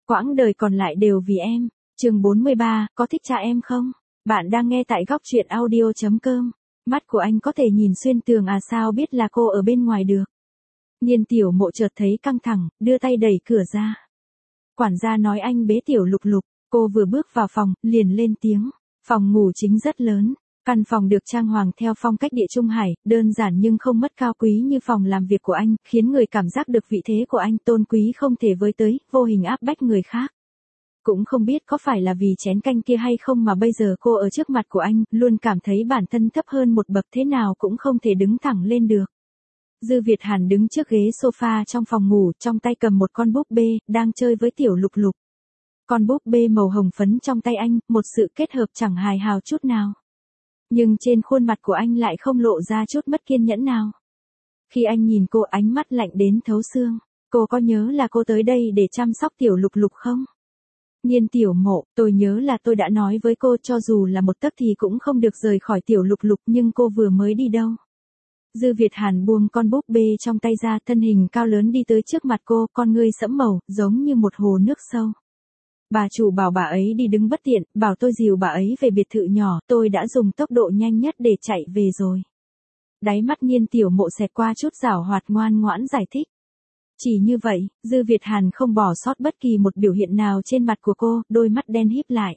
quãng đời còn lại đều vì em. Chương 43, có thích cha em không? Bạn đang nghe tại góc truyện audio.com. Mắt của anh có thể nhìn xuyên tường à, sao biết là cô ở bên ngoài được. Nhiên Tiểu Mộ chợt thấy căng thẳng, đưa tay đẩy cửa ra. Quản gia nói anh bế Tiểu Lục Lục. Cô vừa bước vào phòng, liền lên tiếng. Phòng ngủ chính rất lớn. Căn phòng được trang hoàng theo phong cách Địa Trung Hải, đơn giản nhưng không mất cao quý như phòng làm việc của anh, khiến người cảm giác được vị thế của anh tôn quý không thể với tới, vô hình áp bách người khác. Cũng không biết có phải là vì chén canh kia hay không mà bây giờ cô ở trước mặt của anh, luôn cảm thấy bản thân thấp hơn một bậc, thế nào cũng không thể đứng thẳng lên được. Dư Việt Hàn đứng trước ghế sofa trong phòng ngủ, trong tay cầm một con búp bê, đang chơi với Tiểu Lục Lục. Con búp bê màu hồng phấn trong tay anh, một sự kết hợp chẳng hài hào chút nào. Nhưng trên khuôn mặt của anh lại không lộ ra chút mất kiên nhẫn nào. Khi anh nhìn cô, ánh mắt lạnh đến thấu xương. Cô có nhớ là cô tới đây để chăm sóc Tiểu Lục Lục không? Nhiên Tiểu Mộ, tôi nhớ là tôi đã nói với cô cho dù là một tấc thì cũng không được rời khỏi Tiểu Lục Lục, nhưng cô vừa mới đi đâu? Dư Việt Hàn buông con búp bê trong tay ra, thân hình cao lớn đi tới trước mặt cô, con ngươi sẫm màu, giống như một hồ nước sâu. Bà chủ bảo bà ấy đi đứng bất tiện, bảo tôi dìu bà ấy về biệt thự nhỏ, tôi đã dùng tốc độ nhanh nhất để chạy về rồi. Đáy mắt Nhiên Tiểu Mộ xẹt qua chút giảo hoạt, ngoan ngoãn giải thích. Chỉ như vậy, Dư Việt Hàn không bỏ sót bất kỳ một biểu hiện nào trên mặt của cô, đôi mắt đen híp lại.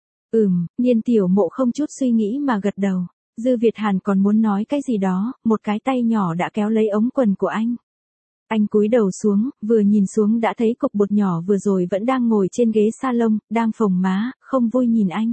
Nhiên Tiểu Mộ không chút suy nghĩ mà gật đầu. Dư Việt Hàn còn muốn nói cái gì đó, một cái tay nhỏ đã kéo lấy ống quần của anh. Anh cúi đầu xuống, vừa nhìn xuống đã thấy cục bột nhỏ vừa rồi vẫn đang ngồi trên ghế salon, đang phồng má, không vui nhìn anh.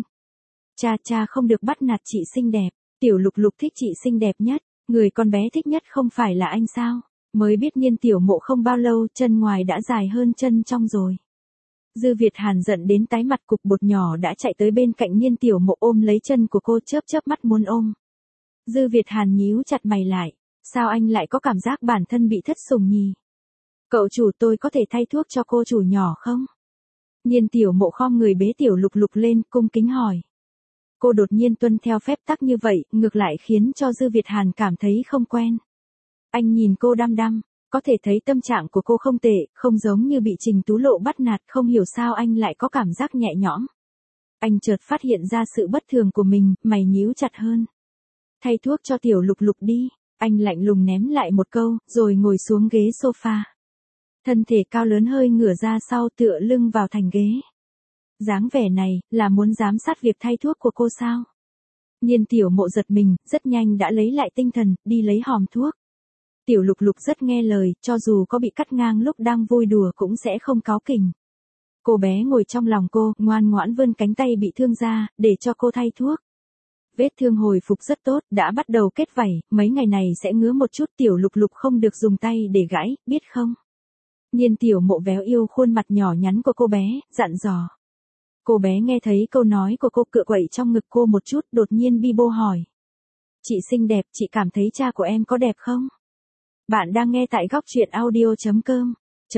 Cha không được bắt nạt chị xinh đẹp, Tiểu Lục Lục thích chị xinh đẹp nhất, người con bé thích nhất không phải là anh sao? Mới biết Nhiên Tiểu Mộ không bao lâu, chân ngoài đã dài hơn chân trong rồi. Dư Việt Hàn giận đến tái mặt, cục bột nhỏ đã chạy tới bên cạnh Nhiên Tiểu Mộ ôm lấy chân của cô, chớp mắt muốn ôm. Dư Việt Hàn nhíu chặt mày lại. Sao anh lại có cảm giác bản thân bị thất sủng nhỉ? Cậu chủ, tôi có thể thay thuốc cho cô chủ nhỏ không? Nhiên Tiểu Mộ khom người bế Tiểu Lục Lục lên, cung kính hỏi. Cô đột nhiên tuân theo phép tắc như vậy, ngược lại khiến cho Dư Việt Hàn cảm thấy không quen. Anh nhìn cô đăm đăm, có thể thấy tâm trạng của cô không tệ, không giống như bị Trình Tú Lộ bắt nạt, không hiểu sao anh lại có cảm giác nhẹ nhõm. Anh chợt phát hiện ra sự bất thường của mình, mày nhíu chặt hơn. Thay thuốc cho Tiểu Lục Lục đi. Anh lạnh lùng ném lại một câu, rồi ngồi xuống ghế sofa. Thân thể cao lớn hơi ngửa ra sau, tựa lưng vào thành ghế. Dáng vẻ này, là muốn giám sát việc thay thuốc của cô sao? Nhiên Tiểu Mộ giật mình, rất nhanh đã lấy lại tinh thần, đi lấy hòm thuốc. Tiểu Lục Lục rất nghe lời, cho dù có bị cắt ngang lúc đang vui đùa cũng sẽ không cáu kỉnh. Cô bé ngồi trong lòng cô, ngoan ngoãn vươn cánh tay bị thương ra, để cho cô thay thuốc. Vết thương hồi phục rất tốt, đã bắt đầu kết vảy, mấy ngày này sẽ ngứa một chút, Tiểu Lục Lục không được dùng tay để gãi, biết không? Nhiên Tiểu Mộ véo yêu khuôn mặt nhỏ nhắn của cô bé, dặn dò. Cô bé nghe thấy câu nói của cô, cựa quậy trong ngực cô một chút, đột nhiên bi bô hỏi. Chị xinh đẹp, chị cảm thấy cha của em có đẹp không? Bạn đang nghe tại góc truyện audio.com.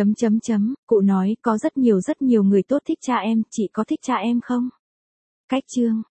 Cụ nói, có rất nhiều người tốt thích cha em, chị có thích cha em không? Cách chương.